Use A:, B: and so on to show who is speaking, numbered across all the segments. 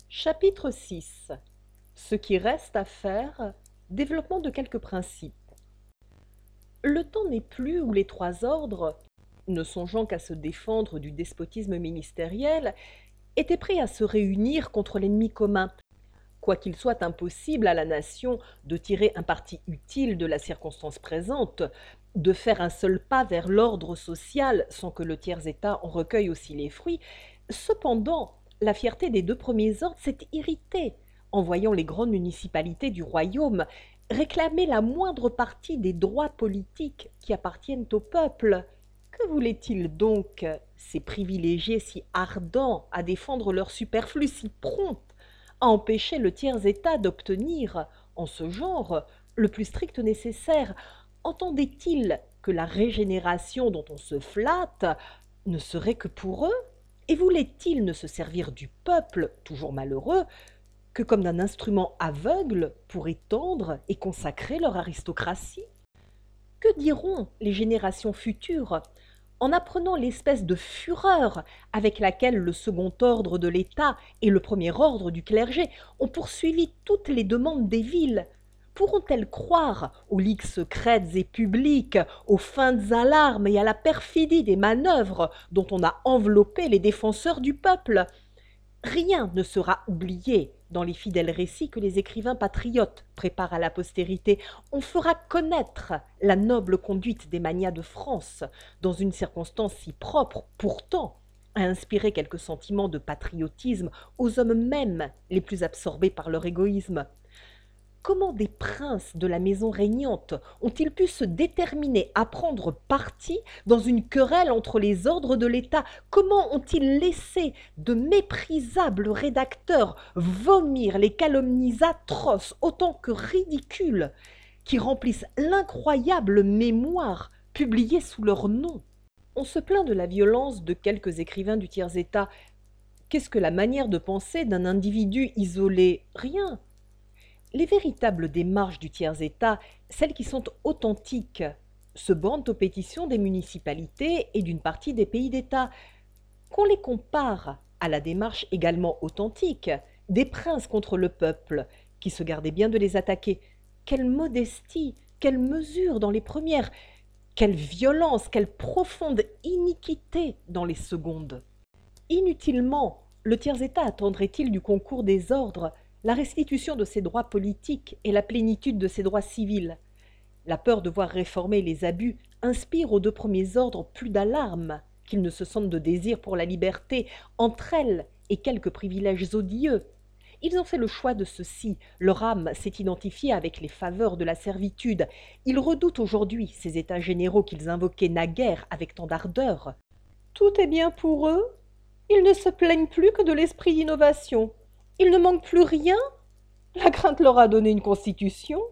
A: Chapitre 6. Ce qui reste à faire, développement de quelques principes. Le temps n'est plus où les trois ordres, ne songeant qu'à se défendre du despotisme ministériel, étaient prêts à se réunir contre l'ennemi commun, quoiqu'il soit impossible à la nation de tirer un parti utile de la circonstance présente, de faire un seul pas vers l'ordre social sans que le tiers-État en recueille aussi les fruits. Cependant, la fierté des deux premiers ordres s'est irritée en voyant les grandes municipalités du royaume réclamer la moindre partie des droits politiques qui appartiennent au peuple. Que voulaient-ils donc, ces privilégiés si ardents à défendre leur superflu, si prompts à empêcher le tiers-État d'obtenir, en ce genre, le plus strict nécessaire? Entendaient-ils que la régénération dont on se flatte ne serait que pour eux? Et voulaient-ils ne se servir du peuple, toujours malheureux, que comme d'un instrument aveugle pour étendre et consacrer leur aristocratie? Que diront les générations futures en apprenant l'espèce de fureur avec laquelle le second ordre de l'État et le premier ordre du clergé ont poursuivi toutes les demandes des villes? Pourront-elles croire aux ligues secrètes et publiques, aux feintes alarmes et à la perfidie des manœuvres dont on a enveloppé les défenseurs du peuple? Rien ne sera oublié dans les fidèles récits que les écrivains patriotes préparent à la postérité. On fera connaître la noble conduite des magnats de France, dans une circonstance si propre, pourtant, à inspirer quelques sentiments de patriotisme aux hommes même les plus absorbés par leur égoïsme. Comment des princes de la maison régnante ont-ils pu se déterminer à prendre parti dans une querelle entre les ordres de l'État? Comment ont-ils laissé de méprisables rédacteurs vomir les calomnies atroces autant que ridicules qui remplissent l'incroyable mémoire publiée sous leur nom? On se plaint de la violence de quelques écrivains du tiers-État. Qu'est-ce que la manière de penser d'un individu isolé? Rien. Les véritables démarches du tiers-État, celles qui sont authentiques, se bornent aux pétitions des municipalités et d'une partie des pays d'État. Qu'on les compare à la démarche également authentique des princes contre le peuple, qui se gardaient bien de les attaquer. Quelle modestie, quelle mesure dans les premières, quelle violence, quelle profonde iniquité dans les secondes. Inutilement, le tiers-État attendrait-il du concours des ordres la restitution de ses droits politiques et la plénitude de ses droits civils? La peur de voir réformer les abus inspire aux deux premiers ordres plus d'alarme qu'ils ne se sentent de désir pour la liberté, entre elles et quelques privilèges odieux. Ils ont fait le choix de ceci, leur âme s'est identifiée avec les faveurs de la servitude. Ils redoutent aujourd'hui ces états généraux qu'ils invoquaient naguère avec tant d'ardeur. Tout est bien pour eux, ils ne se plaignent plus que de l'esprit d'innovation. Il ne manque plus rien, la crainte leur a donné une constitution.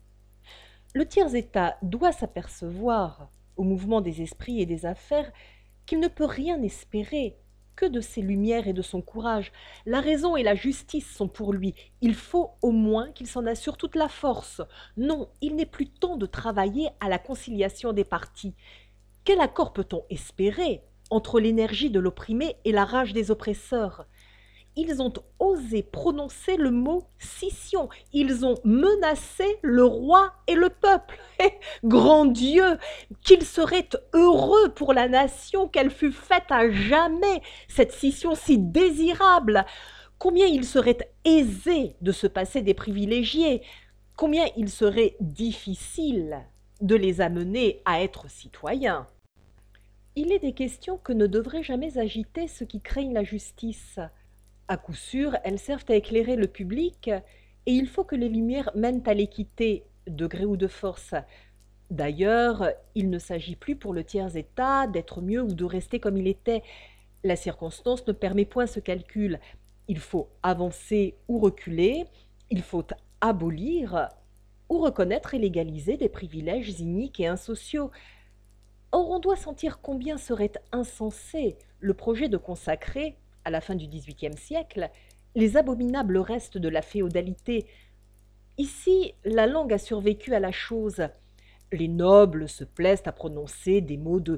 A: Le tiers-État doit s'apercevoir, au mouvement des esprits et des affaires, qu'il ne peut rien espérer que de ses lumières et de son courage. La raison et la justice sont pour lui. Il faut au moins qu'il s'en assure toute la force. Non, il n'est plus temps de travailler à la conciliation des partis. Quel accord peut-on espérer entre l'énergie de l'opprimé et la rage des oppresseurs? Ils ont osé prononcer le mot scission. Ils ont menacé le roi et le peuple. Grand Dieu, qu'il serait heureux pour la nation qu'elle fût faite à jamais, cette scission si désirable. Combien il serait aisé de se passer des privilégiés, combien il serait difficile de les amener à être citoyens. Il est des questions que ne devraient jamais agiter ceux qui craignent la justice. À coup sûr, elles servent à éclairer le public, et il faut que les lumières mènent à l'équité, de gré ou de force. D'ailleurs, il ne s'agit plus pour le tiers-État d'être mieux ou de rester comme il était. La circonstance ne permet point ce calcul. Il faut avancer ou reculer, il faut abolir ou reconnaître et légaliser des privilèges iniques et insociaux. Or, on doit sentir combien serait insensé le projet de consacrer, à la fin du XVIIIe siècle, les abominables restes de la féodalité. Ici, la langue a survécu à la chose. Les nobles se plaisent à prononcer des mots de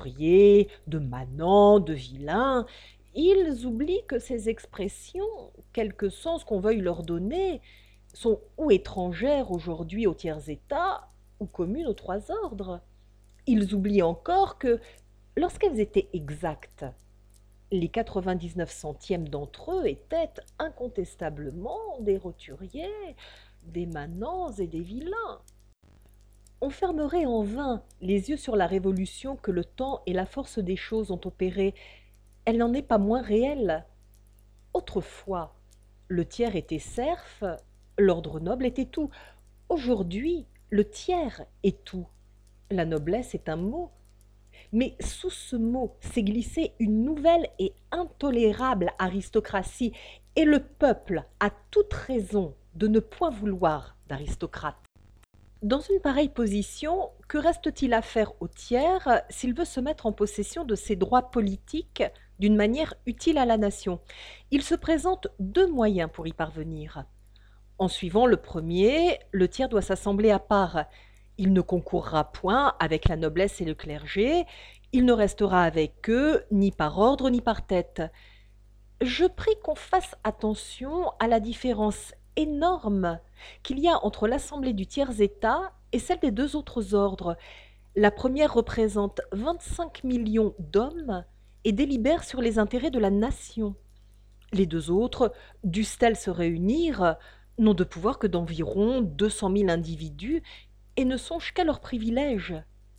A: roturier, de manant, de vilain. Ils oublient que ces expressions, quelque sens qu'on veuille leur donner, sont ou étrangères aujourd'hui aux tiers états, ou communes aux trois ordres. Ils oublient encore que, lorsqu'elles étaient exactes, les 99 centièmes d'entre eux étaient incontestablement des roturiers, des manants et des vilains. On fermerait en vain les yeux sur la révolution que le temps et la force des choses ont opérée. Elle n'en est pas moins réelle. Autrefois, le tiers était serf, l'ordre noble était tout. Aujourd'hui, le tiers est tout. La noblesse est un mot. Mais sous ce mot s'est glissée une nouvelle et intolérable aristocratie, et le peuple a toute raison de ne point vouloir d'aristocrate. Dans une pareille position, que reste-t-il à faire au tiers s'il veut se mettre en possession de ses droits politiques d'une manière utile à la nation? Il se présente deux moyens pour y parvenir. En suivant le premier, le tiers doit s'assembler à part. Il ne concourra point avec la noblesse et le clergé, il ne restera avec eux ni par ordre ni par tête. Je prie qu'on fasse attention à la différence énorme qu'il y a entre l'assemblée du tiers-état et celle des deux autres ordres. La première représente 25 millions d'hommes et délibère sur les intérêts de la nation. Les deux autres, dussent-elles se réunir, n'ont de pouvoir que d'environ 200 000 individus et ne songent qu'à leurs privilèges.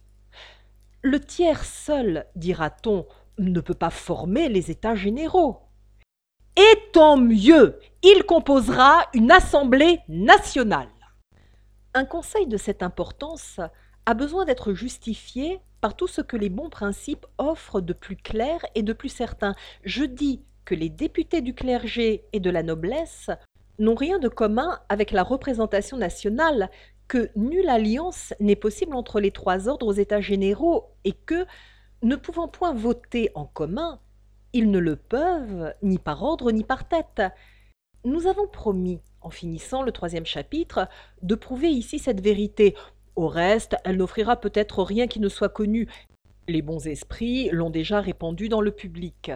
A: Le tiers seul, dira-t-on, ne peut pas former les États généraux. Et tant mieux, il composera une assemblée nationale. Un conseil de cette importance a besoin d'être justifié par tout ce que les bons principes offrent de plus clair et de plus certain. Je dis que les députés du clergé et de la noblesse n'ont rien de commun avec la représentation nationale, que nulle alliance n'est possible entre les trois ordres aux États généraux, et que, ne pouvant point voter en commun, ils ne le peuvent ni par ordre ni par tête. Nous avons promis, en finissant le troisième chapitre, de prouver ici cette vérité. Au reste, elle n'offrira peut-être rien qui ne soit connu. Les bons esprits l'ont déjà répandu dans le public.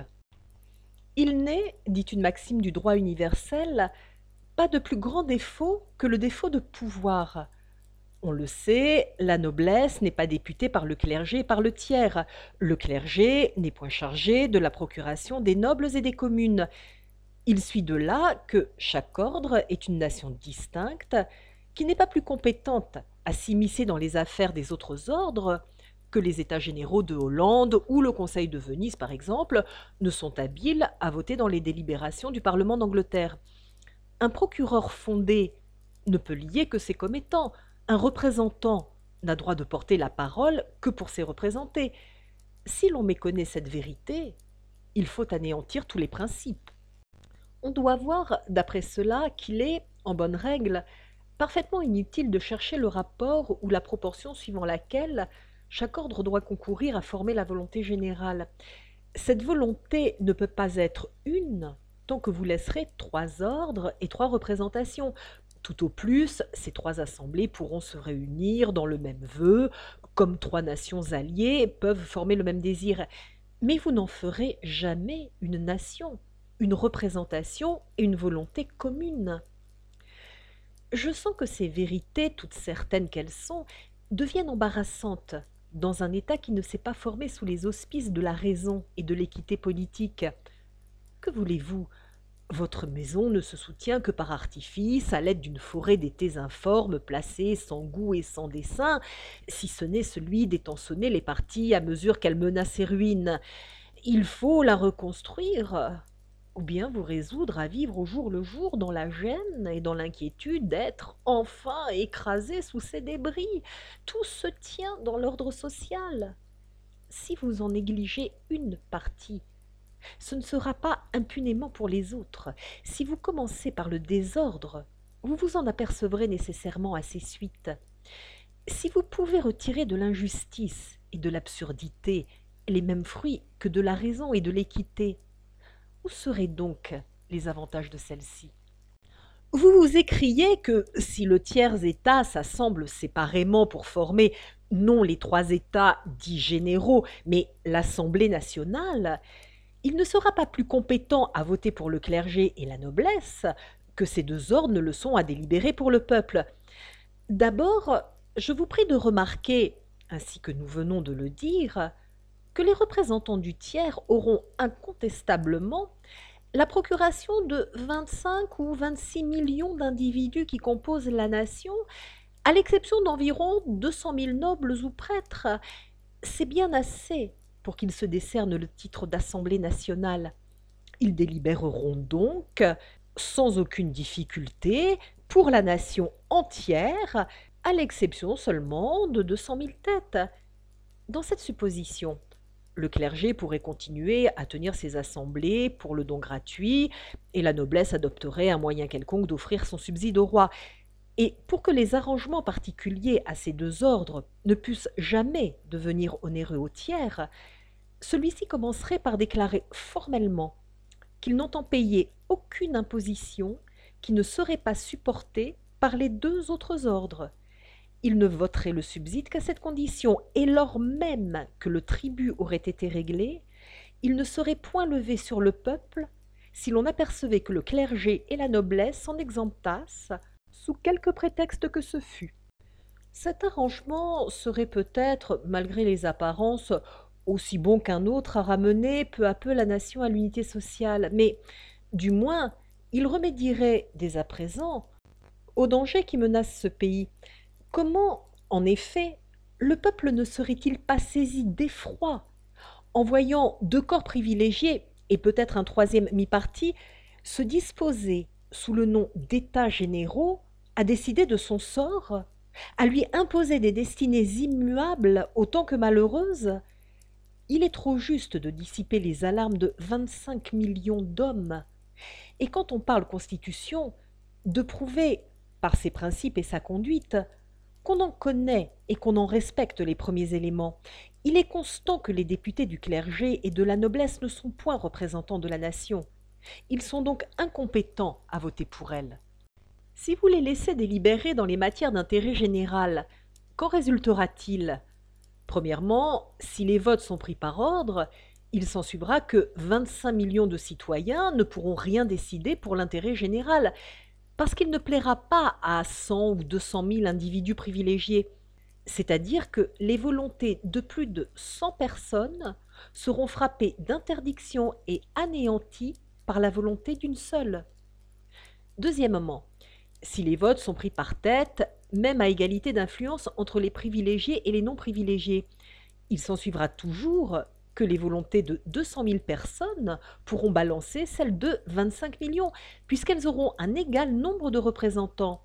A: Il n'est, dit une maxime du droit universel, pas de plus grand défaut que le défaut de pouvoir. On le sait, la noblesse n'est pas députée par le clergé et par le tiers. Le clergé n'est point chargé de la procuration des nobles et des communes. Il suit de là que chaque ordre est une nation distincte, qui n'est pas plus compétente à s'immiscer dans les affaires des autres ordres que les États généraux de Hollande ou le Conseil de Venise, par exemple, ne sont habiles à voter dans les délibérations du Parlement d'Angleterre. Un procureur fondé ne peut lier que ses commettants. Un représentant n'a droit de porter la parole que pour ses représentés. Si l'on méconnaît cette vérité, il faut anéantir tous les principes. On doit voir, d'après cela, qu'il est, en bonne règle, parfaitement inutile de chercher le rapport ou la proportion suivant laquelle chaque ordre doit concourir à former la volonté générale. Cette volonté ne peut pas être une tant que vous laisserez trois ordres et trois représentations. Tout au plus, ces trois assemblées pourront se réunir dans le même vœu, comme trois nations alliées peuvent former le même désir. Mais vous n'en ferez jamais une nation, une représentation et une volonté commune. Je sens que ces vérités, toutes certaines qu'elles sont, deviennent embarrassantes dans un État qui ne s'est pas formé sous les auspices de la raison et de l'équité politique. Que voulez-vous ? Votre maison ne se soutient que par artifice, à l'aide d'une forêt d'étés informes placés sans goût et sans dessein, si ce n'est celui d'étançonner les parties à mesure qu'elles menacent ses ruines. Il faut la reconstruire, ou bien vous résoudre à vivre au jour le jour dans la gêne et dans l'inquiétude d'être enfin écrasé sous ces débris. Tout se tient dans l'ordre social. Si vous en négligez une partie, ce ne sera pas impunément pour les autres. Si vous commencez par le désordre, vous vous en apercevrez nécessairement à ses suites. Si vous pouvez retirer de l'injustice et de l'absurdité les mêmes fruits que de la raison et de l'équité, où seraient donc les avantages de celle-ci ? Vous vous écriez que si le tiers-État s'assemble séparément pour former non les trois États dits généraux, mais l'Assemblée nationale, Il ne sera pas plus compétent à voter pour le clergé et la noblesse que ces deux ordres ne le sont à délibérer pour le peuple. D'abord, je vous prie de remarquer, ainsi que nous venons de le dire, que les représentants du tiers auront incontestablement la procuration de 25 ou 26 millions d'individus qui composent la nation, à l'exception d'environ 200 000 nobles ou prêtres. C'est bien assez pour qu'ils se décernent le titre d'Assemblée nationale. Ils délibéreront donc, sans aucune difficulté, pour la nation entière, à l'exception seulement de 200 000 têtes. Dans cette supposition, le clergé pourrait continuer à tenir ses assemblées pour le don gratuit, et la noblesse adopterait un moyen quelconque d'offrir son subside au roi. Et pour que les arrangements particuliers à ces deux ordres ne puissent jamais devenir onéreux au tiers, celui-ci commencerait par déclarer formellement qu'il n'entend payer aucune imposition qui ne serait pas supportée par les deux autres ordres. Il ne voterait le subside qu'à cette condition, et lors même que le tribut aurait été réglé, il ne serait point levé sur le peuple si l'on apercevait que le clergé et la noblesse s'en exemptassent, sous quelque prétexte que ce fût. Cet arrangement serait peut-être, malgré les apparences, aussi bon qu'un autre à ramener peu à peu la nation à l'unité sociale, mais du moins il remédierait dès à présent aux dangers qui menacent ce pays. Comment, en effet, le peuple ne serait-il pas saisi d'effroi en voyant deux corps privilégiés, et peut-être un troisième mi-parti, se disposer, sous le nom d'États généraux, à décider de son sort, à lui imposer des destinées immuables autant que malheureuses? Il est trop juste de dissiper les alarmes de 25 millions d'hommes, et quand on parle constitution, de prouver, par ses principes et sa conduite, qu'on en connaît et qu'on en respecte les premiers éléments. Il est constant que les députés du clergé et de la noblesse ne sont point représentants de la nation. Ils sont donc incompétents à voter pour elle. Si vous les laissez délibérer dans les matières d'intérêt général, qu'en résultera-t-il? Premièrement, si les votes sont pris par ordre, il s'ensuivra que 25 millions de citoyens ne pourront rien décider pour l'intérêt général, parce qu'il ne plaira pas à 100 ou 200 000 individus privilégiés. C'est-à-dire que les volontés de plus de 100 personnes seront frappées d'interdiction et anéanties par la volonté d'une seule. Deuxièmement, si les votes sont pris par tête, même à égalité d'influence entre les privilégiés et les non-privilégiés, il s'ensuivra toujours que les volontés de 200 000 personnes pourront balancer celles de 25 millions, puisqu'elles auront un égal nombre de représentants.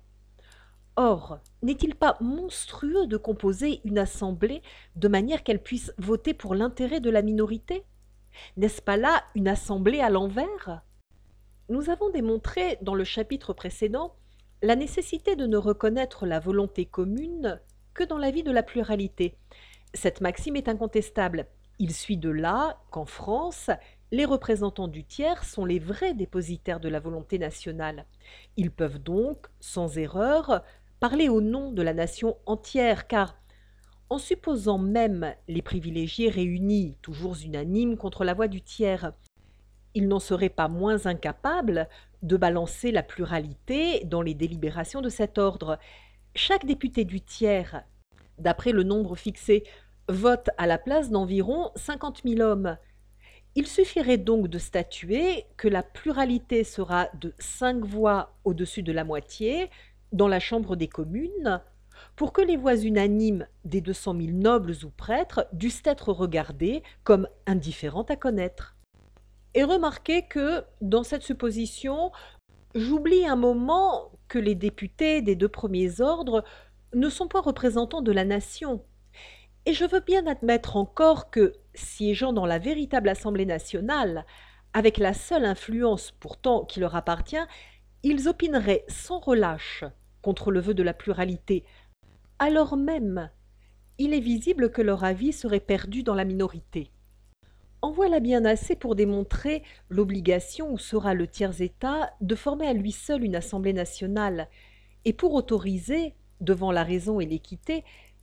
A: Or, n'est-il pas monstrueux de composer une assemblée de manière qu'elle puisse voter pour l'intérêt de la minorité? N'est-ce pas là une assemblée à l'envers? Nous avons démontré dans le chapitre précédent la nécessité de ne reconnaître la volonté commune que dans la vie de la pluralité. Cette maxime est incontestable. Il suit de là qu'en France, les représentants du tiers sont les vrais dépositaires de la volonté nationale. Ils peuvent donc, sans erreur, parler au nom de la nation entière, car, en supposant même les privilégiés réunis, toujours unanimes contre la voix du tiers, ils n'en seraient pas moins incapables de balancer la pluralité dans les délibérations de cet ordre. Chaque député du tiers, d'après le nombre fixé, vote à la place d'environ 50 000 hommes. Il suffirait donc de statuer que la pluralité sera de 5 voix au-dessus de la moitié dans la Chambre des communes pour que les voix unanimes des 200 000 nobles ou prêtres dussent être regardées comme indifférentes à connaître. Et remarquez que, dans cette supposition, j'oublie un moment que les députés des deux premiers ordres ne sont pas représentants de la nation. Et je veux bien admettre encore que, siégeant dans la véritable Assemblée nationale, avec la seule influence pourtant qui leur appartient, ils opineraient sans relâche contre le vœu de la pluralité. Alors même, il est visible que leur avis serait perdu dans la minorité. En voilà bien assez pour démontrer l'obligation où sera le tiers-État de former à lui seul une Assemblée nationale, et pour autoriser, devant la raison et l'équité,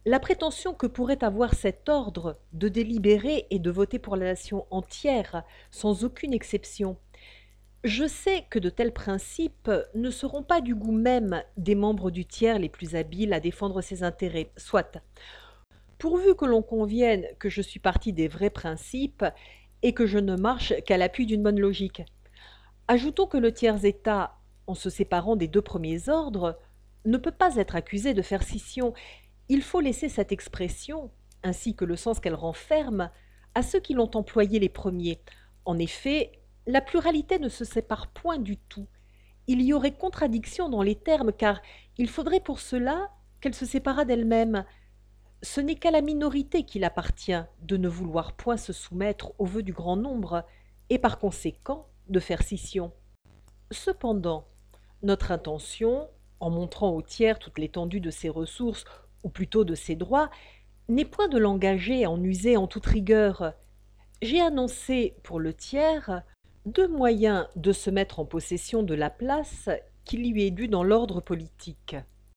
A: La prétention que pourrait avoir cet ordre de délibérer et de voter pour la nation entière, sans aucune exception. Je sais que de tels principes ne seront pas du goût même des membres du tiers les plus habiles à défendre ses intérêts, soit, pourvu que l'on convienne que je suis parti des vrais principes et que je ne marche qu'à l'appui d'une bonne logique. Ajoutons que le tiers-État, en se séparant des deux premiers ordres, ne peut pas être accusé de faire scission. Il faut laisser cette expression, ainsi que le sens qu'elle renferme, à ceux qui l'ont employée les premiers. En effet, la pluralité ne se sépare point du tout. Il y aurait contradiction dans les termes, car il faudrait pour cela qu'elle se séparât d'elle-même. Ce n'est qu'à la minorité qu'il appartient de ne vouloir point se soumettre aux vœux du grand nombre, et par conséquent de faire scission. Cependant, notre intention, en montrant au tiers toute l'étendue de ses ressources, ou plutôt de ses droits, n'est point de l'engager à en user en toute rigueur. J'ai annoncé pour le tiers deux moyens de se mettre en possession de la place qui lui est due dans l'ordre politique.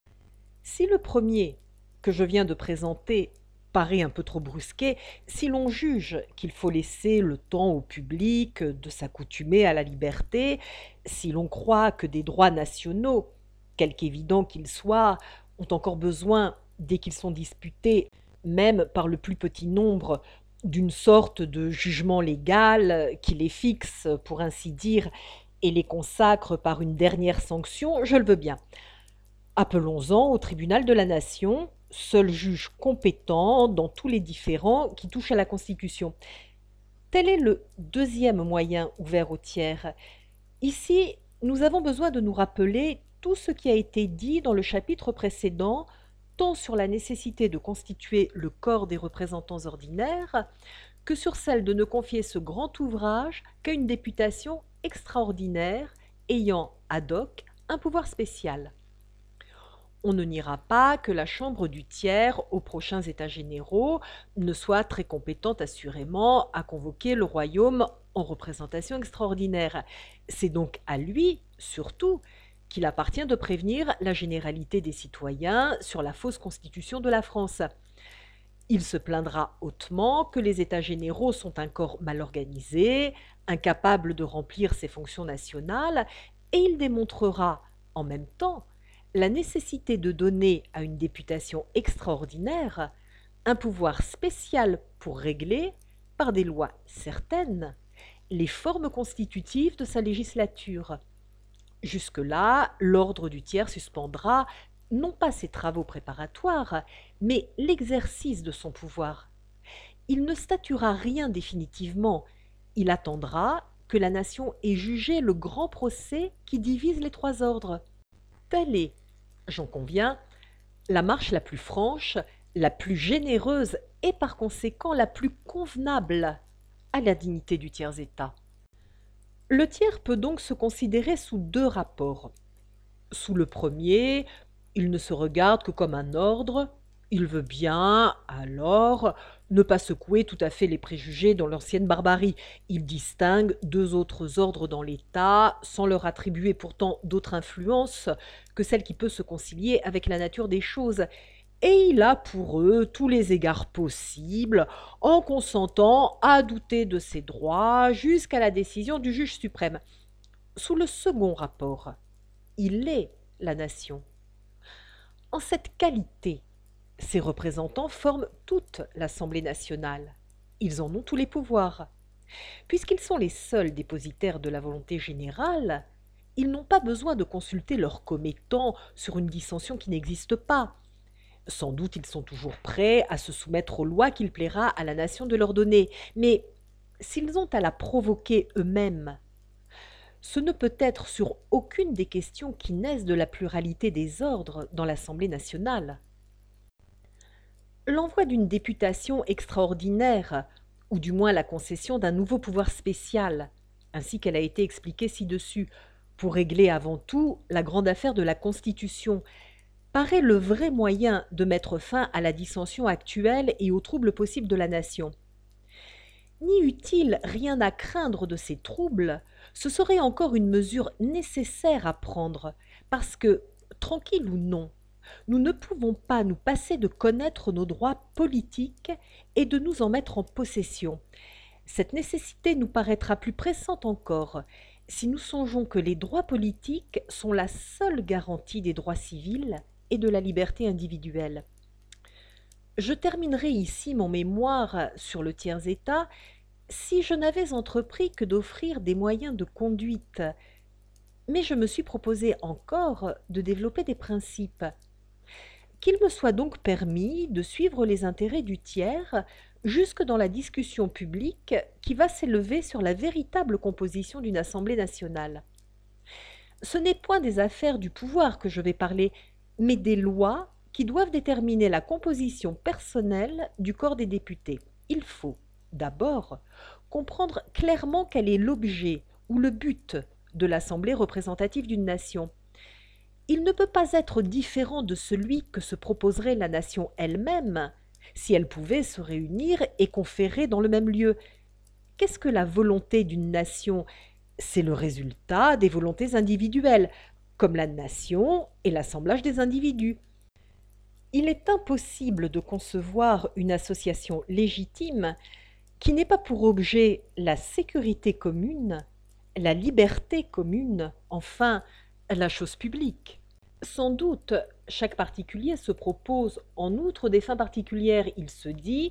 A: Si le premier, que je viens de présenter, paraît un peu trop brusqué, si l'on juge qu'il faut laisser le temps au public de s'accoutumer à la liberté, si l'on croit que des droits nationaux, quelque évidents qu'ils soient, ont encore besoin, dès qu'ils sont disputés, même par le plus petit nombre, d'une sorte de jugement légal qui les fixe, pour ainsi dire, et les consacre par une dernière sanction, je le veux bien. Appelons-en au tribunal de la nation, seul juge compétent dans tous les différends qui touchent à la Constitution. Tel est le deuxième moyen ouvert au tiers. Ici, nous avons besoin de nous rappeler tout ce qui a été dit dans le chapitre précédent, tant sur la nécessité de constituer le corps des représentants ordinaires, que sur celle de ne confier ce grand ouvrage qu'à une députation extraordinaire ayant ad hoc un pouvoir spécial. On ne niera pas que la Chambre du tiers, aux prochains États généraux, ne soit très compétente assurément à convoquer le royaume en représentation extraordinaire. C'est donc à lui, surtout, qu'il appartient de prévenir la généralité des citoyens sur la fausse constitution de la France. Il se plaindra hautement que les États généraux sont un corps mal organisé, incapable de remplir ses fonctions nationales, et il démontrera, en même temps, la nécessité de donner à une députation extraordinaire un pouvoir spécial pour régler, par des lois certaines, les formes constitutives de sa législature. Jusque-là, l'ordre du tiers suspendra non pas ses travaux préparatoires, mais l'exercice de son pouvoir. Il ne statuera rien définitivement, il attendra que la nation ait jugé le grand procès qui divise les trois ordres. Telle est, j'en conviens, la marche la plus franche, la plus généreuse et par conséquent la plus convenable à la dignité du tiers-État. Le tiers peut donc se considérer sous deux rapports. Sous le premier, il ne se regarde que comme un ordre, il veut bien, alors, ne pas secouer tout à fait les préjugés dans l'ancienne barbarie. Il distingue deux autres ordres dans l'État, sans leur attribuer pourtant d'autre influence que celle qui peut se concilier avec la nature des choses. Et il a pour eux tous les égards possibles, en consentant à douter de ses droits jusqu'à la décision du juge suprême. Sous le second rapport, il est la nation. En cette qualité, ses représentants forment toute l'Assemblée nationale. Ils en ont tous les pouvoirs. Puisqu'ils sont les seuls dépositaires de la volonté générale, ils n'ont pas besoin de consulter leurs commettants sur une dissension qui n'existe pas. Sans doute ils sont toujours prêts à se soumettre aux lois qu'il plaira à la nation de leur donner, mais s'ils ont à la provoquer eux-mêmes, ce ne peut être sur aucune des questions qui naissent de la pluralité des ordres dans l'Assemblée nationale. L'envoi d'une députation extraordinaire, ou du moins la concession d'un nouveau pouvoir spécial, ainsi qu'elle a été expliquée ci-dessus, pour régler avant tout la grande affaire de la Constitution, paraît le vrai moyen de mettre fin à la dissension actuelle et aux troubles possibles de la nation. N'y eût-il rien à craindre de ces troubles, ce serait encore une mesure nécessaire à prendre, parce que, tranquille ou non, Nous ne pouvons pas nous passer de connaître nos droits politiques et de nous en mettre en possession. Cette nécessité nous paraîtra plus pressante encore si nous songeons que les droits politiques sont la seule garantie des droits civils et de la liberté individuelle. Je terminerai ici mon mémoire sur le tiers-état si je n'avais entrepris que d'offrir des moyens de conduite, mais je me suis proposé encore de développer des principes. Qu'il me soit donc permis de suivre les intérêts du tiers jusque dans la discussion publique qui va s'élever sur la véritable composition d'une Assemblée nationale. Ce n'est point des affaires du pouvoir que je vais parler, mais des lois qui doivent déterminer la composition personnelle du corps des députés. Il faut, d'abord, comprendre clairement quel est l'objet ou le but de l'Assemblée représentative d'une nation. Il ne peut pas être différent de celui que se proposerait la nation elle-même si elle pouvait se réunir et conférer dans le même lieu. Qu'est-ce que la volonté d'une nation? C'est le résultat des volontés individuelles, comme la nation est l'assemblage des individus. Il est impossible de concevoir une association légitime qui n'ait pas pour objet la sécurité commune, la liberté commune, enfin, la chose publique. Sans doute, chaque particulier se propose, en outre des fins particulières, il se dit,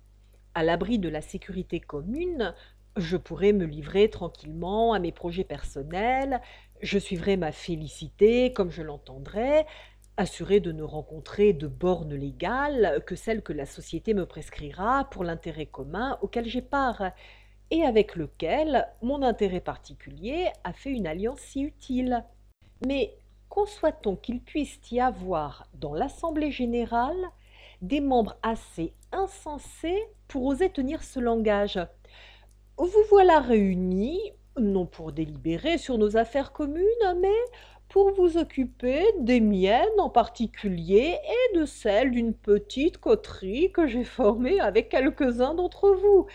A: à l'abri de la sécurité commune, je pourrai me livrer tranquillement à mes projets personnels, je suivrai ma félicité comme je l'entendrai, assuré de ne rencontrer de bornes légales que celles que la société me prescrira pour l'intérêt commun auquel j'ai part, et avec lequel mon intérêt particulier a fait une alliance si utile. Mais conçoit-on qu'il puisse y avoir dans l'Assemblée générale des membres assez insensés pour oser tenir ce langage? Vous voilà réunis, non pour délibérer sur nos affaires communes, mais pour vous occuper des miennes en particulier et de celles d'une petite coterie que j'ai formée avec quelques-uns d'entre vous.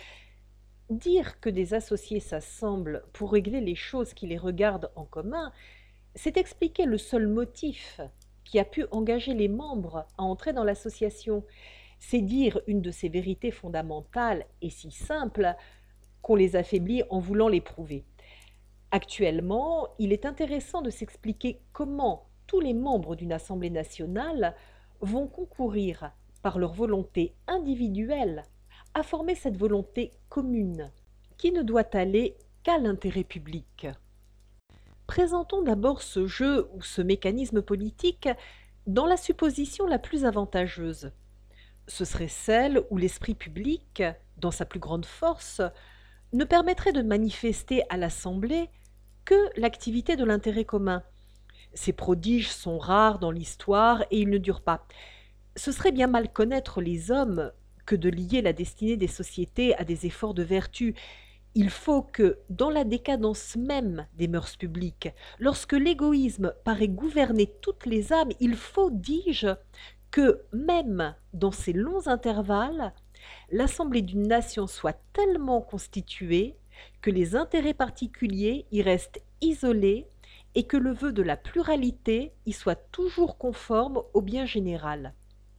A: Dire que des associés s'assemblent pour régler les choses qui les regardent en commun, c'est expliquer le seul motif qui a pu engager les membres à entrer dans l'association. C'est dire une de ces vérités fondamentales et si simples qu'on les affaiblit en voulant les prouver. Actuellement, il est intéressant de s'expliquer comment tous les membres d'une Assemblée nationale vont concourir par leur volonté individuelle à former cette volonté commune qui ne doit aller qu'à l'intérêt public. Présentons d'abord ce jeu ou ce mécanisme politique dans la supposition la plus avantageuse. Ce serait celle où l'esprit public, dans sa plus grande force, ne permettrait de manifester à l'Assemblée que l'activité de l'intérêt commun. Ces prodiges sont rares dans l'histoire et ils ne durent pas. Ce serait bien mal connaître les hommes que de lier la destinée des sociétés à des efforts de vertu. Il faut que, dans la décadence même des mœurs publiques, lorsque l'égoïsme paraît gouverner toutes les âmes, il faut, dis-je, que même dans ces longs intervalles, l'assemblée d'une nation soit tellement constituée que les intérêts particuliers y restent isolés et que le vœu de la pluralité y soit toujours conforme au bien général.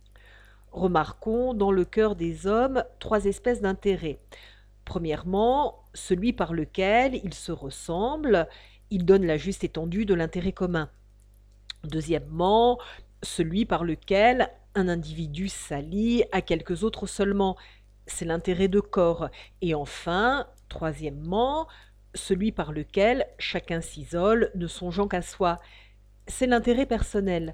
A: Remarquons dans le cœur des hommes 3 espèces d'intérêts. Premièrement, celui par lequel ils se ressemblent, il donne la juste étendue de l'intérêt commun. Deuxièmement, celui par lequel un individu s'allie à quelques autres seulement, c'est l'intérêt de corps. Et enfin, troisièmement, celui par lequel chacun s'isole, ne songeant qu'à soi, c'est l'intérêt personnel.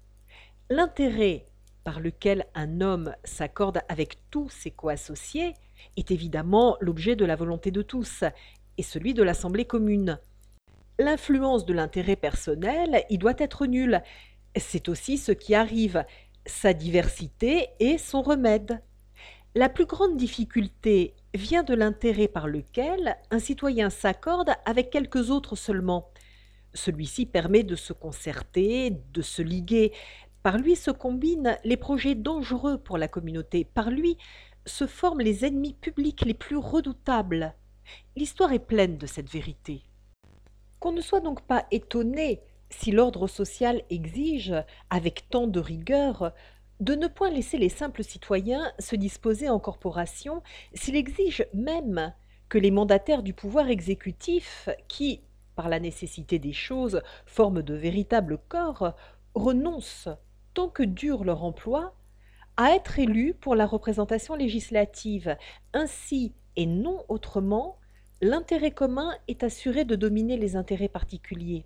A: L'intérêt par lequel un homme s'accorde avec tous ses coassociés est évidemment l'objet de la volonté de tous, et celui de l'Assemblée commune. L'influence de l'intérêt personnel y doit être nulle. C'est aussi ce qui arrive, sa diversité et son remède. La plus grande difficulté vient de l'intérêt par lequel un citoyen s'accorde avec quelques autres seulement. Celui-ci permet de se concerter, de se liguer. Par lui se combinent les projets dangereux pour la communauté. Par lui se forment les ennemis publics les plus redoutables. L'histoire est pleine de cette vérité. Qu'on ne soit donc pas étonné Si l'ordre social exige, avec tant de rigueur, de ne point laisser les simples citoyens se disposer en corporation, s'il exige même que les mandataires du pouvoir exécutif, qui, par la nécessité des choses, forment de véritables corps, renoncent, tant que dure leur emploi, à être élus pour la représentation législative. Ainsi, et non autrement, l'intérêt commun est assuré de dominer les intérêts particuliers.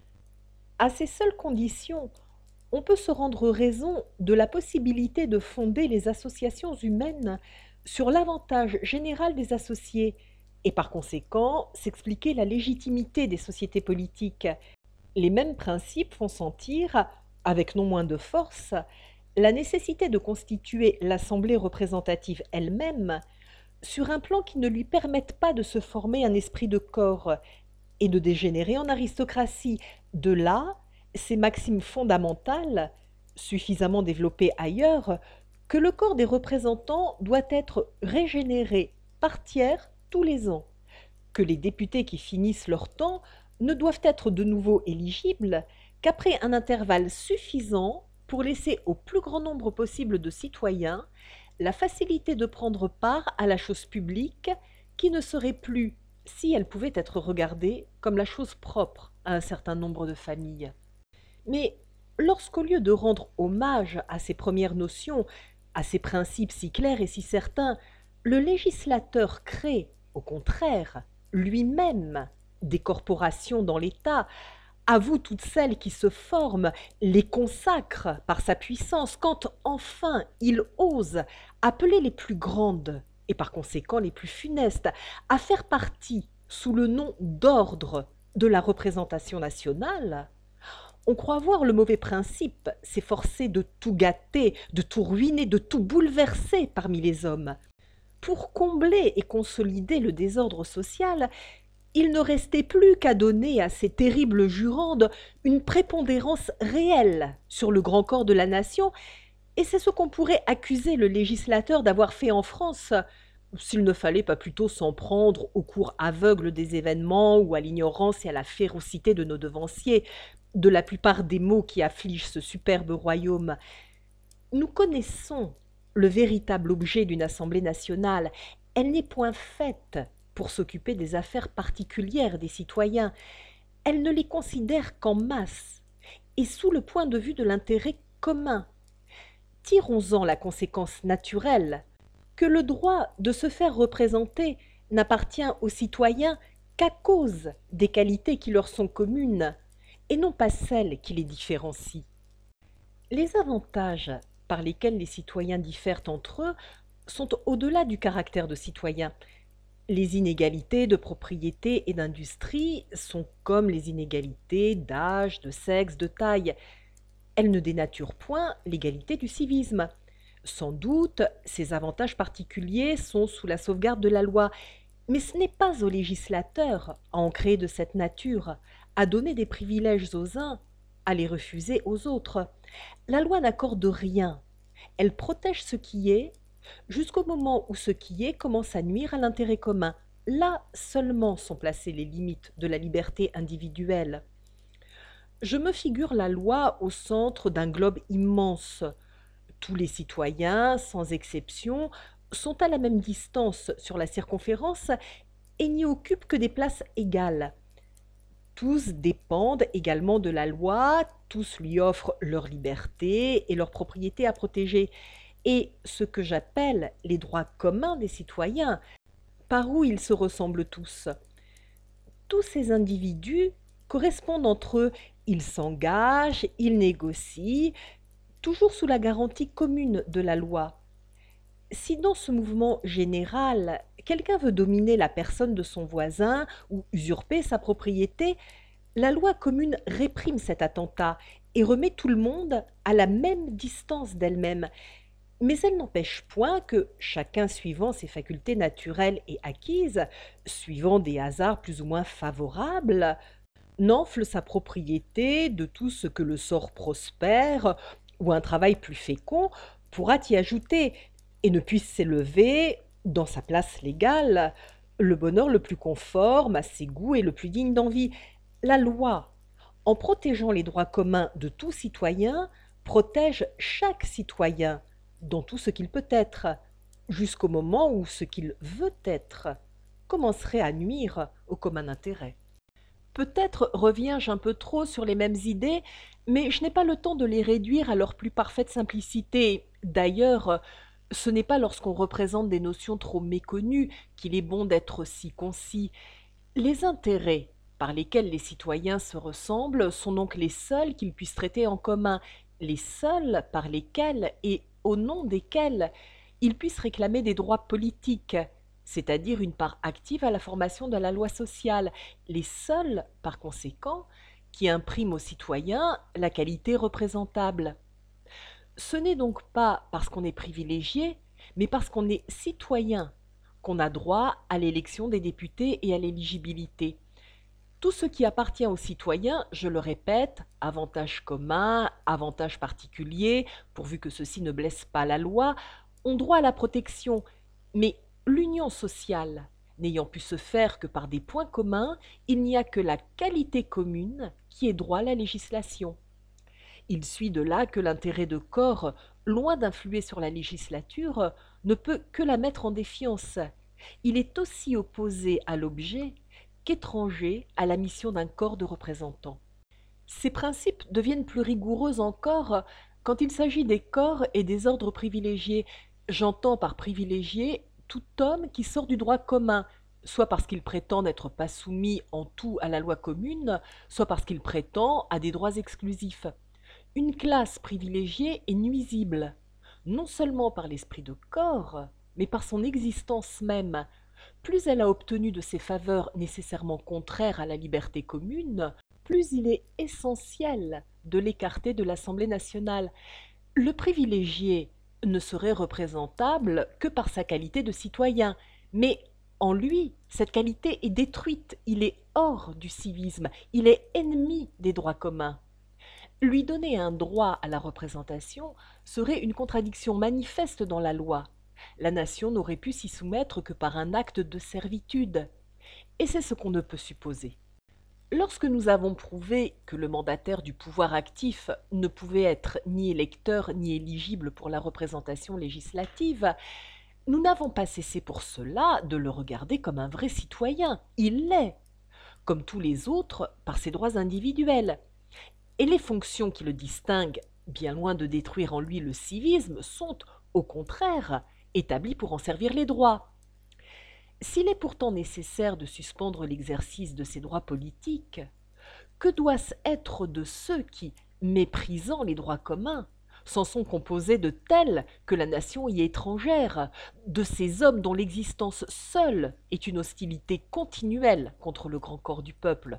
A: À ces seules conditions, on peut se rendre raison de la possibilité de fonder les associations humaines sur l'avantage général des associés et par conséquent s'expliquer la légitimité des sociétés politiques. Les mêmes principes font sentir, avec non moins de force, la nécessité de constituer l'Assemblée représentative elle-même sur un plan qui ne lui permette pas de se former un esprit de corps et de dégénérer en aristocratie. De là, ces maximes fondamentales, suffisamment développées ailleurs, que le corps des représentants doit être régénéré par tiers tous les ans, que les députés qui finissent leur temps ne doivent être de nouveau éligibles qu'après un intervalle suffisant pour laisser au plus grand nombre possible de citoyens la facilité de prendre part à la chose publique qui ne serait plus, si elle pouvait être regardée comme la chose propre à un certain nombre de familles. Mais lorsqu'au lieu de rendre hommage à ces premières notions, à ces principes si clairs et si certains, le législateur crée, au contraire, lui-même des corporations dans l'État, avoue toutes celles qui se forment, les consacre par sa puissance, quand enfin il ose appeler les plus grandes, et par conséquent les plus funestes, à faire partie, sous le nom d'ordre, de la représentation nationale, on croit voir le mauvais principe s'efforcer de tout gâter, de tout ruiner, de tout bouleverser parmi les hommes. Pour combler et consolider le désordre social, il ne restait plus qu'à donner à ces terribles jurandes une prépondérance réelle sur le grand corps de la nation, et c'est ce qu'on pourrait accuser le législateur d'avoir fait en France, s'il ne fallait pas plutôt s'en prendre au cours aveugle des événements ou à l'ignorance et à la férocité de nos devanciers, de la plupart des maux qui affligent ce superbe royaume. Nous connaissons le véritable objet d'une Assemblée nationale. Elle n'est point faite pour s'occuper des affaires particulières des citoyens. Elle ne les considère qu'en masse et sous le point de vue de l'intérêt commun. Tirons-en la conséquence naturelle que le droit de se faire représenter n'appartient aux citoyens qu'à cause des qualités qui leur sont communes et non pas celles qui les différencient. Les avantages par lesquels les citoyens diffèrent entre eux sont au-delà du caractère de citoyen. Les inégalités de propriété et d'industrie sont comme les inégalités d'âge, de sexe, de taille. Elles ne dénaturent point l'égalité du civisme. Sans doute, ces avantages particuliers sont sous la sauvegarde de la loi, mais ce n'est pas au législateur à en créer de cette nature, à donner des privilèges aux uns, à les refuser aux autres. La loi n'accorde rien, elle protège ce qui est, jusqu'au moment où ce qui est commence à nuire à l'intérêt commun. Là seulement sont placées les limites de la liberté individuelle. Je me figure la loi au centre d'un globe immense. Tous les citoyens, sans exception, sont à la même distance sur la circonférence et n'y occupent que des places égales. Tous dépendent également de la loi, tous lui offrent leur liberté et leur propriété à protéger. Et ce que j'appelle les droits communs des citoyens, par où ils se ressemblent tous. Tous ces individus correspondent entre eux, ils s'engagent, ils négocient, toujours sous la garantie commune de la loi. Si dans ce mouvement général, quelqu'un veut dominer la personne de son voisin ou usurper sa propriété, la loi commune réprime cet attentat et remet tout le monde à la même distance d'elle-même. Mais elle n'empêche point que chacun suivant ses facultés naturelles et acquises, suivant des hasards plus ou moins favorables, n'enfle sa propriété de tout ce que le sort prospère ou un travail plus fécond pourra y ajouter, et ne puisse s'élever, dans sa place légale, le bonheur le plus conforme à ses goûts et le plus digne d'envie. La loi, En protégeant les droits communs de tout citoyen, protège chaque citoyen dans tout ce qu'il peut être, jusqu'au moment où ce qu'il veut être commencerait à nuire au commun intérêt. Peut-être reviens-je un peu trop sur les mêmes idées, mais je n'ai pas le temps de les réduire à leur plus parfaite simplicité. D'ailleurs, ce n'est pas lorsqu'on représente des notions trop méconnues qu'il est bon d'être si concis. Les intérêts par lesquels les citoyens se ressemblent sont donc les seuls qu'ils puissent traiter en commun, les seuls par lesquels et au nom desquels ils puissent réclamer des droits politiques, c'est-à-dire une part active à la formation de la loi sociale, les seuls, par conséquent, qui impriment aux citoyens la qualité représentable. Ce n'est donc pas parce qu'on est privilégié, mais parce qu'on est citoyen qu'on a droit à l'élection des députés et à l'éligibilité. Tout ce qui appartient aux citoyens, je le répète, avantages communs, avantages particuliers, pourvu que ceux-ci ne blessent pas la loi, ont droit à la protection. Mais l'union sociale n'ayant pu se faire que par des points communs, il n'y a que la qualité commune qui ait droit à la législation. Il suit de là que l'intérêt de corps, loin d'influer sur la législature, ne peut que la mettre en défiance. Il est aussi opposé à l'objet qu'étranger à la mission d'un corps de représentants. Ces principes deviennent plus rigoureux encore quand il s'agit des corps et des ordres privilégiés. J'entends par privilégié tout homme qui sort du droit commun, soit parce qu'il prétend n'être pas soumis en tout à la loi commune, soit parce qu'il prétend à des droits exclusifs. Une classe privilégiée est nuisible, non seulement par l'esprit de corps, mais par son existence même. Plus elle a obtenu de ces faveurs nécessairement contraires à la liberté commune, plus il est essentiel de l'écarter de l'Assemblée nationale. Le privilégié ne serait représentable que par sa qualité de citoyen, mais en lui, cette qualité est détruite, il est hors du civisme, il est ennemi des droits communs. Lui donner un droit à la représentation serait une contradiction manifeste dans la loi. La nation n'aurait pu s'y soumettre que par un acte de servitude. Et c'est ce qu'on ne peut supposer. Lorsque nous avons prouvé que le mandataire du pouvoir actif ne pouvait être ni électeur ni éligible pour la représentation législative, nous n'avons pas cessé pour cela de le regarder comme un vrai citoyen. Il l'est, comme tous les autres, par ses droits individuels. Et les fonctions qui le distinguent, bien loin de détruire en lui le civisme, sont, au contraire, établies pour en servir les droits. S'il est pourtant nécessaire de suspendre l'exercice de ces droits politiques, que doit-ce être de ceux qui, méprisant les droits communs, s'en sont composés de tels que la nation y est étrangère, de ces hommes dont l'existence seule est une hostilité continuelle contre le grand corps du peuple?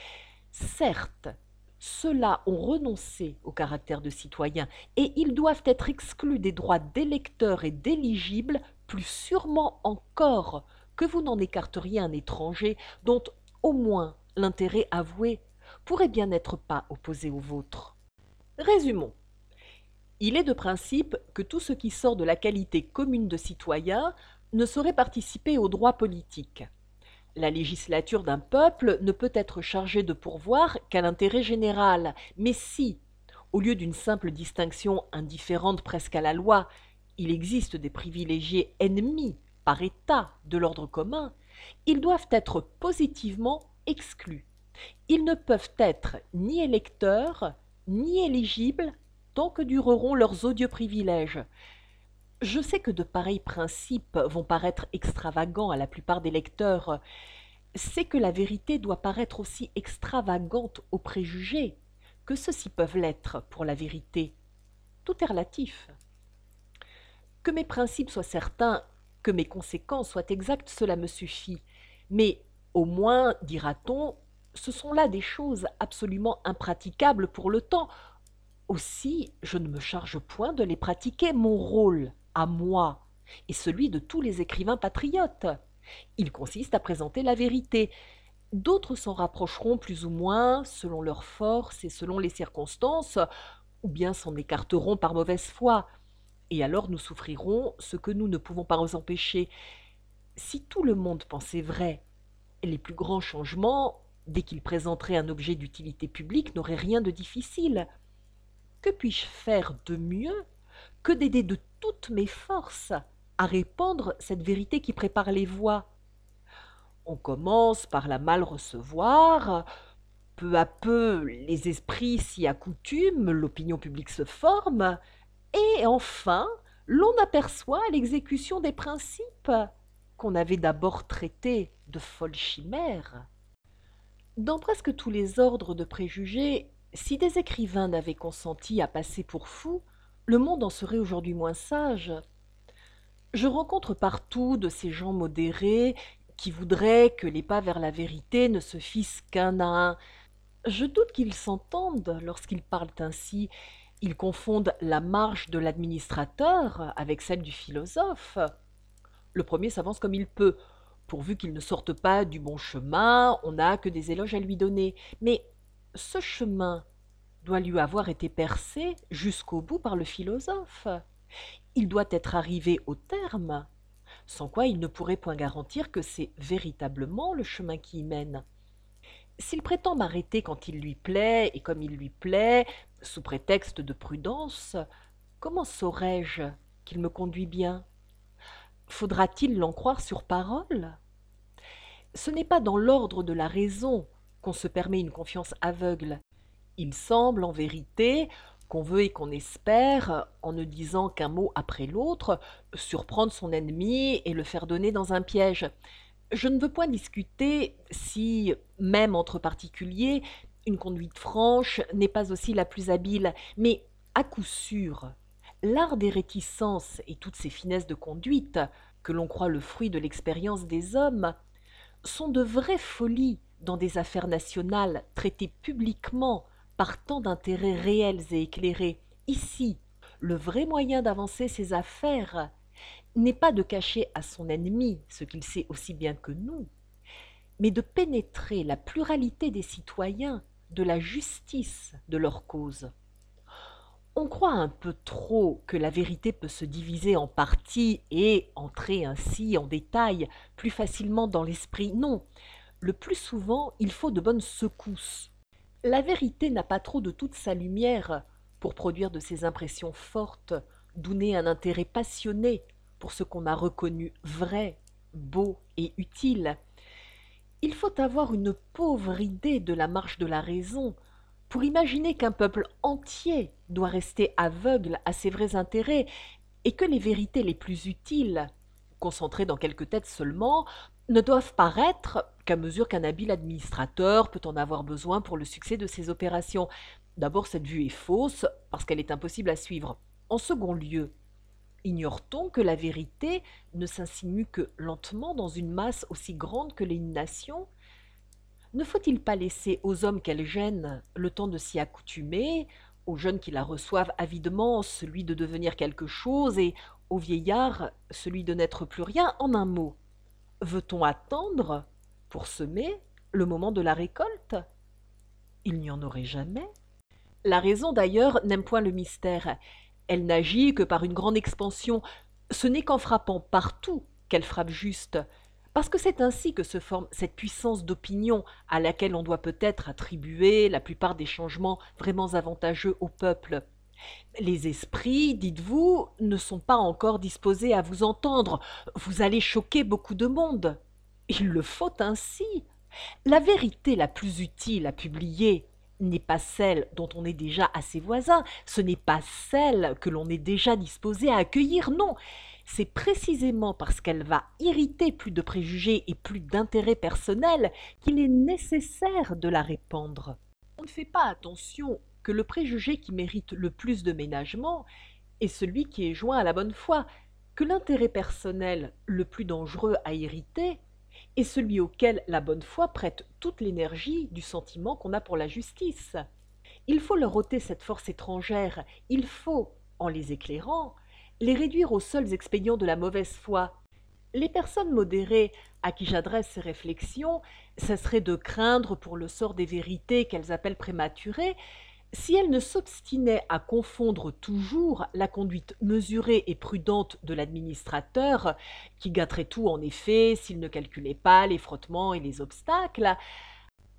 A: Certes, ceux-là ont renoncé au caractère de citoyen et ils doivent être exclus des droits d'électeurs et d'éligibles plus sûrement encore que vous n'en écarteriez un étranger dont au moins l'intérêt avoué pourrait bien n'être pas opposé au vôtre. Résumons. Il est de principe que tout ce qui sort de la qualité commune de citoyen ne saurait participer aux droits politiques. La législature d'un peuple ne peut être chargée de pourvoir qu'à l'intérêt général, mais si, au lieu d'une simple distinction indifférente presque à la loi, il existe des privilégiés ennemis par État de l'ordre commun, ils doivent être positivement exclus. Ils ne peuvent être ni électeurs, ni éligibles, tant que dureront leurs odieux privilèges. Je sais que de pareils principes vont paraître extravagants à la plupart des lecteurs. C'est que la vérité doit paraître aussi extravagante aux préjugés que ceux-ci peuvent l'être pour la vérité. Tout est relatif. Que mes principes soient certains, que mes conséquences soient exactes, cela me suffit. Mais au moins, dira-t-on, ce sont là des choses absolument impraticables pour le temps. Aussi, je ne me charge point de les pratiquer. Mon rôle, à moi, et celui de tous les écrivains patriotes. Il consiste à présenter la vérité. D'autres s'en rapprocheront plus ou moins, selon leur force et selon les circonstances, ou bien s'en écarteront par mauvaise foi. Et alors nous souffrirons ce que nous ne pouvons pas empêcher. Si tout le monde pensait vrai, les plus grands changements dès qu'il présenterait un objet d'utilité publique, n'aurait rien de difficile. Que puis-je faire de mieux que d'aider de toutes mes forces à répandre cette vérité qui prépare les voies? On commence par la mal recevoir, peu à peu les esprits s'y accoutument, l'opinion publique se forme, et enfin l'on aperçoit l'exécution des principes qu'on avait d'abord traités de folles chimères. Dans presque tous les ordres de préjugés, si des écrivains n'avaient consenti à passer pour fous, le monde en serait aujourd'hui moins sage. Je rencontre partout de ces gens modérés qui voudraient que les pas vers la vérité ne se fissent qu'un à un. Je doute qu'ils s'entendent lorsqu'ils parlent ainsi. Ils confondent la marche de l'administrateur avec celle du philosophe. Le premier s'avance comme il peut. Pourvu qu'il ne sorte pas du bon chemin, on n'a que des éloges à lui donner. Mais ce chemin doit lui avoir été percé jusqu'au bout par le philosophe. Il doit être arrivé au terme, sans quoi il ne pourrait point garantir que c'est véritablement le chemin qui y mène. S'il prétend m'arrêter quand il lui plaît et comme il lui plaît, sous prétexte de prudence, comment saurais-je qu'il me conduit bien? Faudra-t-il l'en croire sur parole? Ce n'est pas dans l'ordre de la raison qu'on se permet une confiance aveugle. Il semble, en vérité, qu'on veut et qu'on espère, en ne disant qu'un mot après l'autre, surprendre son ennemi et le faire donner dans un piège. Je ne veux point discuter si, même entre particuliers, une conduite franche n'est pas aussi la plus habile, mais à coup sûr, l'art des réticences et toutes ces finesses de conduite, que l'on croit le fruit de l'expérience des hommes, sont de vraies folies dans des affaires nationales traitées publiquement par tant d'intérêts réels et éclairés. Ici, le vrai moyen d'avancer ces affaires n'est pas de cacher à son ennemi ce qu'il sait aussi bien que nous, mais de pénétrer la pluralité des citoyens de la justice de leur cause. On croit un peu trop que la vérité peut se diviser en parties et entrer ainsi en détail plus facilement dans l'esprit. Non, le plus souvent, il faut de bonnes secousses. La vérité n'a pas trop de toute sa lumière pour produire de ces impressions fortes, donner un intérêt passionné pour ce qu'on a reconnu vrai, beau et utile. Il faut avoir une pauvre idée de la marche de la raison pour imaginer qu'un peuple entier doit rester aveugle à ses vrais intérêts et que les vérités les plus utiles, concentrées dans quelques têtes seulement, ne doivent paraître qu'à mesure qu'un habile administrateur peut en avoir besoin pour le succès de ses opérations. D'abord, cette vue est fausse parce qu'elle est impossible à suivre. En second lieu, ignore-t-on que la vérité ne s'insinue que lentement dans une masse aussi grande que les nations? Ne faut-il pas laisser aux hommes qu'elle gêne le temps de s'y accoutumer, aux jeunes qui la reçoivent avidement celui de devenir quelque chose et aux vieillards celui de n'être plus rien? En un mot, veut-on attendre, pour semer, le moment de la récolte? Il n'y en aurait jamais. La raison d'ailleurs n'aime point le mystère. Elle n'agit que par une grande expansion. Ce n'est qu'en frappant partout qu'elle frappe juste, parce que c'est ainsi que se forme cette puissance d'opinion à laquelle on doit peut-être attribuer la plupart des changements vraiment avantageux au peuple. Les esprits, dites-vous, ne sont pas encore disposés à vous entendre. Vous allez choquer beaucoup de monde. Il le faut ainsi. La vérité la plus utile à publier n'est pas celle dont on est déjà assez voisin, ce n'est pas celle que l'on est déjà disposé à accueillir, non. C'est précisément parce qu'elle va irriter plus de préjugés et plus d'intérêts personnels qu'il est nécessaire de la répandre. On ne fait pas attention que le préjugé qui mérite le plus de ménagement est celui qui est joint à la bonne foi, que l'intérêt personnel le plus dangereux à irriter est celui auquel la bonne foi prête toute l'énergie du sentiment qu'on a pour la justice. Il faut leur ôter cette force étrangère, il faut, en les éclairant, les réduire aux seuls expédients de la mauvaise foi. Les personnes modérées à qui j'adresse ces réflexions cesseraient de craindre pour le sort des vérités qu'elles appellent prématurées si elles ne s'obstinaient à confondre toujours la conduite mesurée et prudente de l'administrateur, qui gâterait tout en effet s'il ne calculait pas les frottements et les obstacles,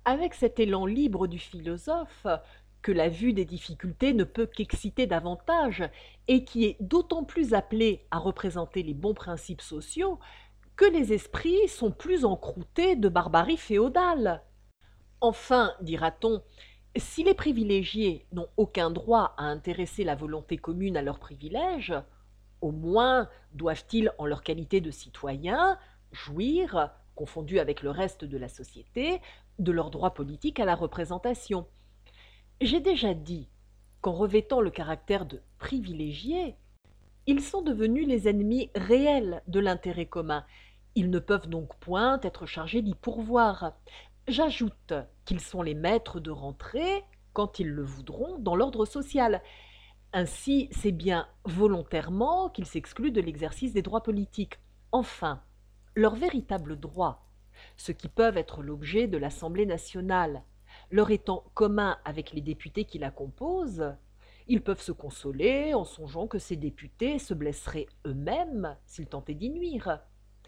A: Avec cet élan libre du philosophe, que la vue des difficultés ne peut qu'exciter davantage, et qui est d'autant plus appelé à représenter les bons principes sociaux, que les esprits sont plus encroutés de barbarie féodale. Enfin, dira-t-on, si les privilégiés n'ont aucun droit à intéresser la volonté commune à leurs privilèges, au moins doivent-ils, en leur qualité de citoyens, jouir, confondus avec le reste de la société, de leur droit politique à la représentation. J'ai déjà dit qu'en revêtant le caractère de privilégiés, ils sont devenus les ennemis réels de l'intérêt commun. Ils ne peuvent donc point être chargés d'y pourvoir. J'ajoute qu'ils sont les maîtres de rentrer, quand ils le voudront, dans l'ordre social. Ainsi, c'est bien volontairement qu'ils s'excluent de l'exercice des droits politiques. Enfin, leurs véritables droits, ceux qui peuvent être l'objet de l'Assemblée nationale, leur étant communs avec les députés qui la composent, ils peuvent se consoler en songeant que ces députés se blesseraient eux-mêmes s'ils tentaient d'y nuire.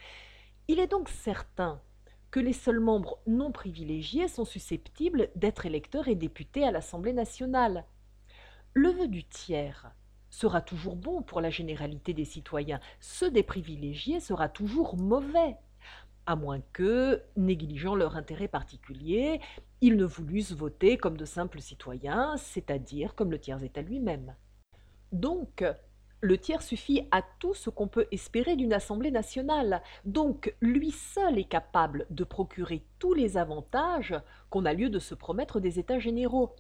A: Il est donc certain que les seuls membres non privilégiés sont susceptibles d'être électeurs et députés à l'Assemblée nationale. Le vœu du tiers sera toujours bon pour la généralité des citoyens, ceux des privilégiés sera toujours mauvais, à moins que, négligeant leur intérêt particulier, ils ne voulussent voter comme de simples citoyens, c'est-à-dire comme le tiers-état lui-même. Donc, le tiers suffit à tout ce qu'on peut espérer d'une Assemblée nationale, donc lui seul est capable de procurer tous les avantages qu'on a lieu de se promettre des États généraux.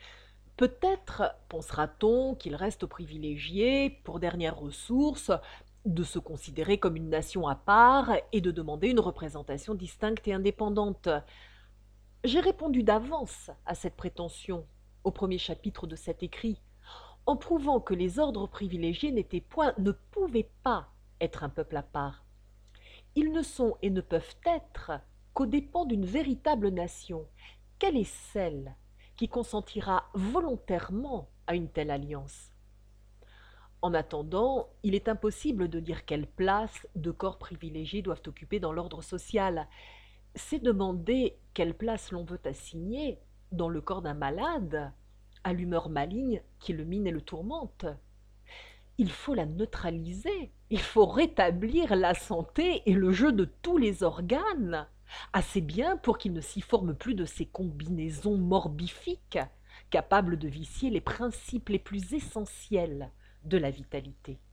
A: Peut-être pensera-t-on qu'il reste aux privilégiés, pour dernière ressource, de se considérer comme une nation à part et de demander une représentation distincte et indépendante. J'ai répondu d'avance à cette prétention au premier chapitre de cet écrit, en prouvant que les ordres privilégiés n'étaient point, ne pouvaient pas être un peuple à part. Ils ne sont et ne peuvent être qu'aux dépens d'une véritable nation. Quelle est celle qui consentira volontairement à une telle alliance? En attendant, il est impossible de dire quelle place deux corps privilégiés doivent occuper dans l'ordre social. C'est demander quelle place l'on veut assigner, dans le corps d'un malade, à l'humeur maligne qui le mine et le tourmente. Il faut la neutraliser, il faut rétablir la santé et le jeu de tous les organes, assez bien pour qu'il ne s'y forme plus de ces combinaisons morbifiques, capables de vicier les principes les plus essentiels de la vitalité.